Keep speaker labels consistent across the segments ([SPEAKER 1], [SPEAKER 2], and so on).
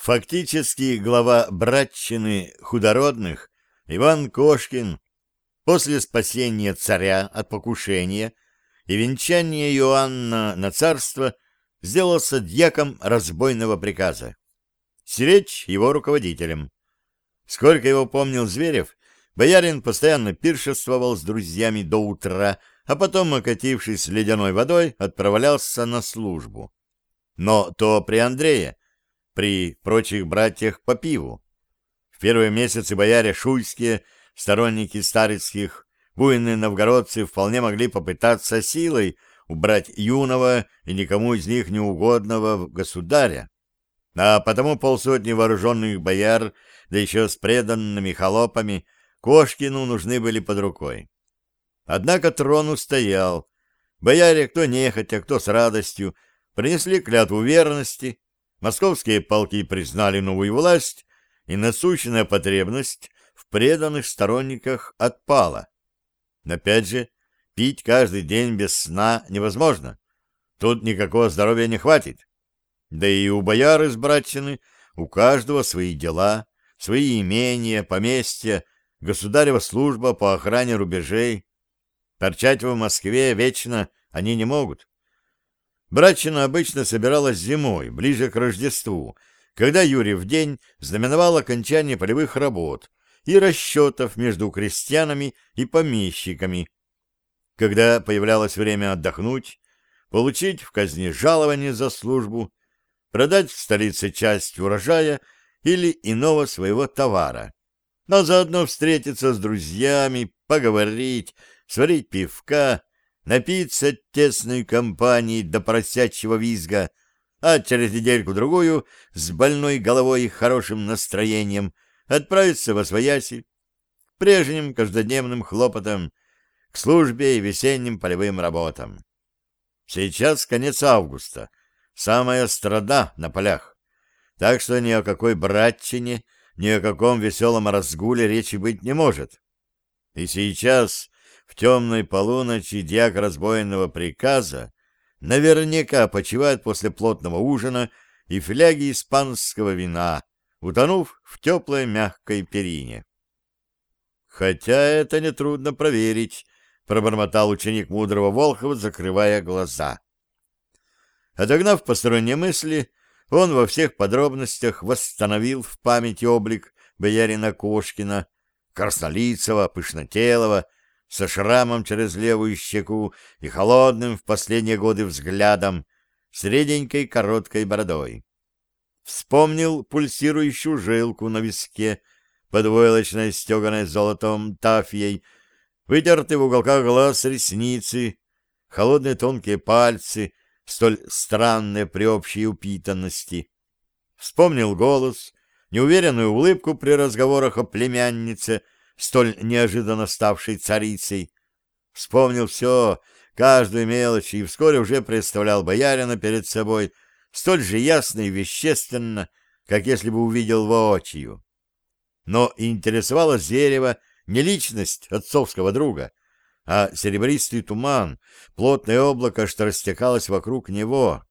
[SPEAKER 1] Фактически глава братчины худородных Иван Кошкин после спасения царя от покушения и венчания Иоанна на царство сделался дьяком разбойного приказа. Сиречь его руководителем. Сколько его помнил Зверев, боярин постоянно пиршествовал с друзьями до утра, а потом, окатившись ледяной водой, отправлялся на службу. Но то при Андрее, при прочих братьях по пиву. В первые месяцы бояре шуйские, сторонники старицких, буйные новгородцы вполне могли попытаться силой убрать юного и никому из них неугодного государя. А потому полсотни вооруженных бояр, да еще с преданными холопами, Кошкину нужны были под рукой. Однако трон устоял. Бояре, кто нехотя, кто с радостью, принесли клятву верности, московские полки признали новую власть, и насущная потребность в преданных сторонниках отпала. Опять же, пить каждый день без сна невозможно. Тут никакого здоровья не хватит. Да и у бояр из братчины у каждого свои дела, свои имения, поместья, государева служба по охране рубежей. Торчать в Москве вечно они не могут. Братчина обычно собиралась зимой, ближе к Рождеству, когда Юрьев день знаменовал окончание полевых работ и расчетов между крестьянами и помещиками, когда появлялось время отдохнуть, получить в казне жалование за службу, продать в столице часть урожая или иного своего товара, но заодно встретиться с друзьями, поговорить, сварить пивка, напиться тесной компанией до поросячьего визга, а через недельку-другую с больной головой и хорошим настроением отправиться восвояси к прежним каждодневным хлопотам, к службе и весенним полевым работам. Сейчас конец августа, самая страда на полях, так что ни о какой братчине, ни о каком веселом разгуле речи быть не может. И сейчас, в темной полуночи, дьяк разбойного приказа наверняка почивает после плотного ужина и фляги испанского вина, утонув в теплой мягкой перине. «Хотя это нетрудно проверить», — пробормотал ученик мудрого Волхова, закрывая глаза. Отогнав посторонние мысли, он во всех подробностях восстановил в памяти облик боярина Кошкина, краснолицего, пышнотелого, со шрамом через левую щеку и холодным в последние годы взглядом, с реденькой короткой бородой. Вспомнил пульсирующую жилку на виске, под войлочной стеганой золотом тафьей, вытертые в уголках глаз ресницы, холодные тонкие пальцы, столь странные при общей упитанности. Вспомнил голос, неуверенную улыбку при разговорах о племяннице, столь неожиданно ставшей царицей. Вспомнил все, каждую мелочь, и вскоре уже представлял боярина перед собой столь же ясно и вещественно, как если бы увидел воочию. Но интересовало Зверева не личность отцовского друга, а серебристый туман, плотное облако, что растекалось вокруг него.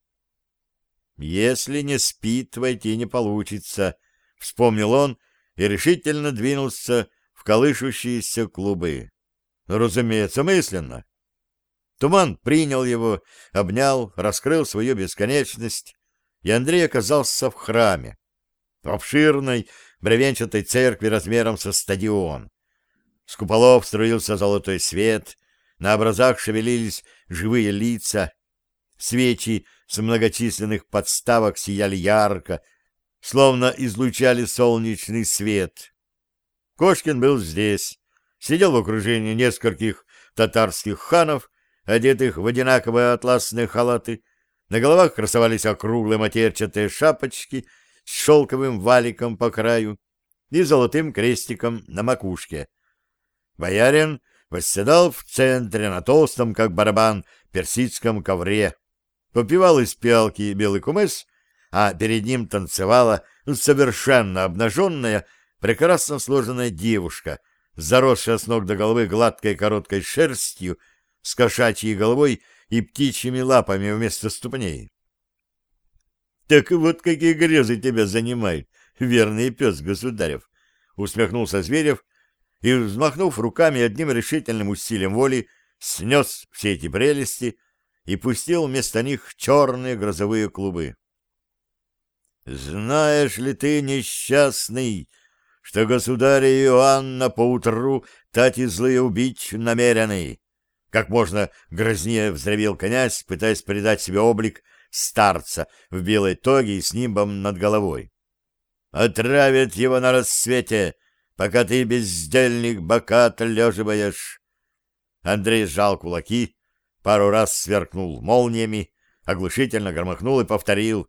[SPEAKER 1] «Если не спит, войти не получится», — вспомнил он и решительно двинулся в колышущиеся клубы. Разумеется, мысленно. Туман принял его, обнял, раскрыл свою бесконечность, и Андрей оказался в храме, в обширной бревенчатой церкви размером со стадион. С куполов струился золотой свет, на образах шевелились живые лица, свечи с многочисленных подставок сияли ярко, словно излучали солнечный свет. Кошкин был здесь, сидел в окружении нескольких татарских ханов, одетых в одинаковые атласные халаты. На головах красовались округлые матерчатые шапочки с шелковым валиком по краю и золотым крестиком на макушке. Боярин восседал в центре на толстом, как барабан, персидском ковре, попивал из пиалки белый кумыс, а перед ним танцевала совершенно обнаженная, прекрасно сложенная девушка, заросшая с ног до головы гладкой короткой шерстью, с кошачьей головой и птичьими лапами вместо ступней. — Так вот какие грезы тебя занимают, верный пес государев! — усмехнулся Зверев и, взмахнув руками, одним решительным усилием воли снес все эти прелести и пустил вместо них черные грозовые клубы. «Знаешь ли ты, несчастный, что государь Иоанна поутру тати злые убить намерены?» Как можно грознее взревел князь, пытаясь придать себе облик старца в белой тоге и с нимбом над головой. «Отравят его на рассвете, пока ты, бездельник, бока отлеживаешь!» Андрей сжал кулаки, пару раз сверкнул молниями, оглушительно громыхнул и повторил: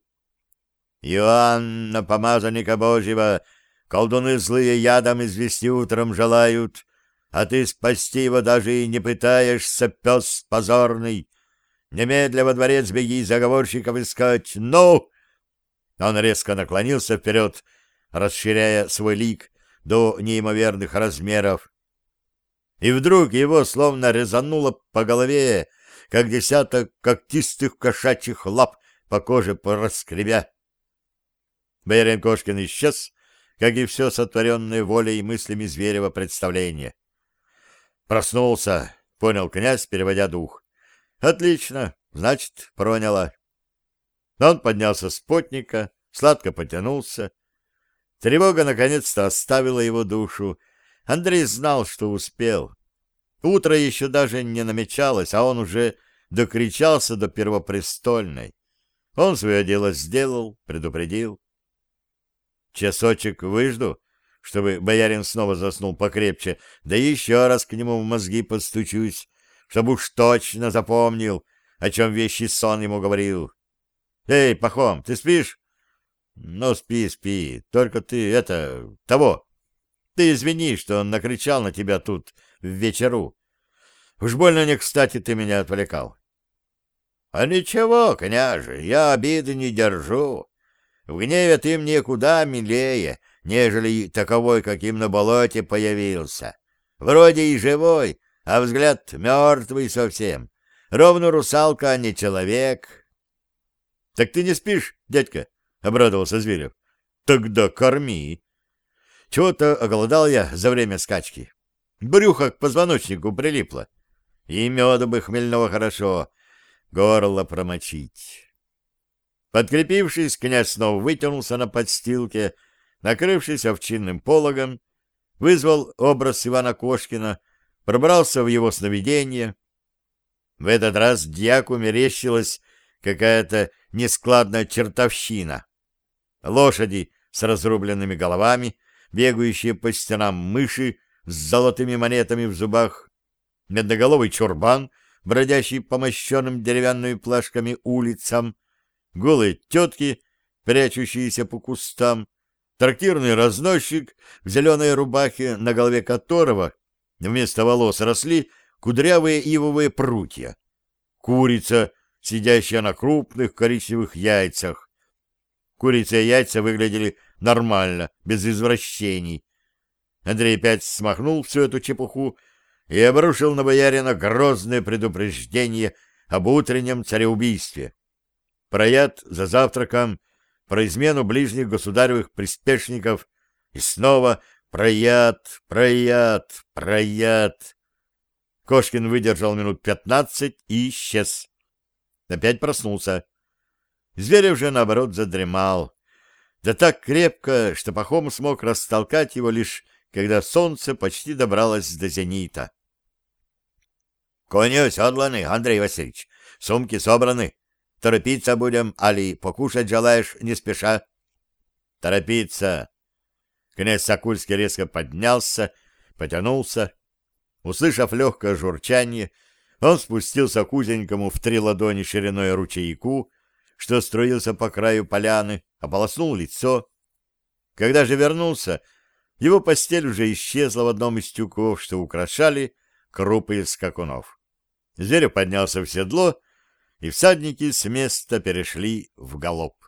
[SPEAKER 1] «Иоанна, помазанника Божьего, колдуны злые ядом извести утром желают, а ты спасти его даже и не пытаешься, пес позорный. Немедля во дворец беги заговорщиков искать. Ну!» Он резко наклонился вперед, расширяя свой лик до неимоверных размеров. И вдруг его словно резануло по голове, как десяток когтистых кошачьих лап по коже проскребя. Боярин Кошкин исчез, как и все сотворенное волей и мыслями Зверева представление. «Проснулся», — понял князь, переводя дух. «Отлично, значит, проняло». Он поднялся с потника, сладко потянулся. Тревога наконец-то оставила его душу. Андрей знал, что успел. Утро еще даже не намечалось, а он уже докричался до Первопрестольной. Он свое дело сделал, предупредил. «Часочек выжду, чтобы боярин снова заснул покрепче, да еще раз к нему в мозги постучусь, чтобы уж точно запомнил, о чем вещий сон ему говорил. Эй, Пахом, ты спишь?» «Ну, спи, спи, только ты того. Ты извини, что он накричал на тебя тут в вечеру. Уж больно не кстати ты меня отвлекал». «А ничего, княже, я обиды не держу. В гневе ты мне куда милее, нежели таковой, каким на болоте появился. Вроде и живой, а взгляд мертвый совсем. Ровно русалка, а не человек». «Так ты не спишь, дядька?» — обрадовался Зверев. «Тогда корми». «Чего-то оголодал я за время скачки. Брюхо к позвоночнику прилипло. И меду бы хмельного хорошо, горло промочить». Подкрепившись, князь снова вытянулся на подстилке, накрывшись овчинным пологом, вызвал образ Ивана Кошкина, пробрался в его сновидение. В этот раз дьяку мерещилась какая-то нескладная чертовщина. Лошади с разрубленными головами, бегающие по стенам мыши с золотыми монетами в зубах, медноголовый чурбан, бродящий по мощенным деревянными плашками улицам, голые тетки, прячущиеся по кустам, трактирный разносчик в зеленой рубахе, на голове которого вместо волос росли кудрявые ивовые прутья, курица, сидящая на крупных коричневых яйцах. Курица и яйца выглядели нормально, без извращений. Андрей опять смахнул всю эту чепуху и обрушил на боярина грозное предупреждение об утреннем цареубийстве. Про яд за завтраком, про измену ближних государевых приспешников и снова про яд, про яд, про яд. Кошкин выдержал минут 15 и исчез. Опять проснулся. Зверев же, наоборот, задремал. Да так крепко, что Пахом смог растолкать его лишь, когда солнце почти добралось до зенита. — Кони оседланы, Андрей Васильевич, сумки собраны. Торопиться будем, али покушать желаешь не спеша? — Торопиться. Князь Сокульский резко поднялся, потянулся. Услышав легкое журчание, он спустился к узенькому в 3 ладони шириной ручейку, что струился по краю поляны, ополоснул лицо. Когда же вернулся, его постель уже исчезла в одном из тюков, что украшали крупы скакунов. Зверь поднялся в седло, и всадники с места перешли в галоп.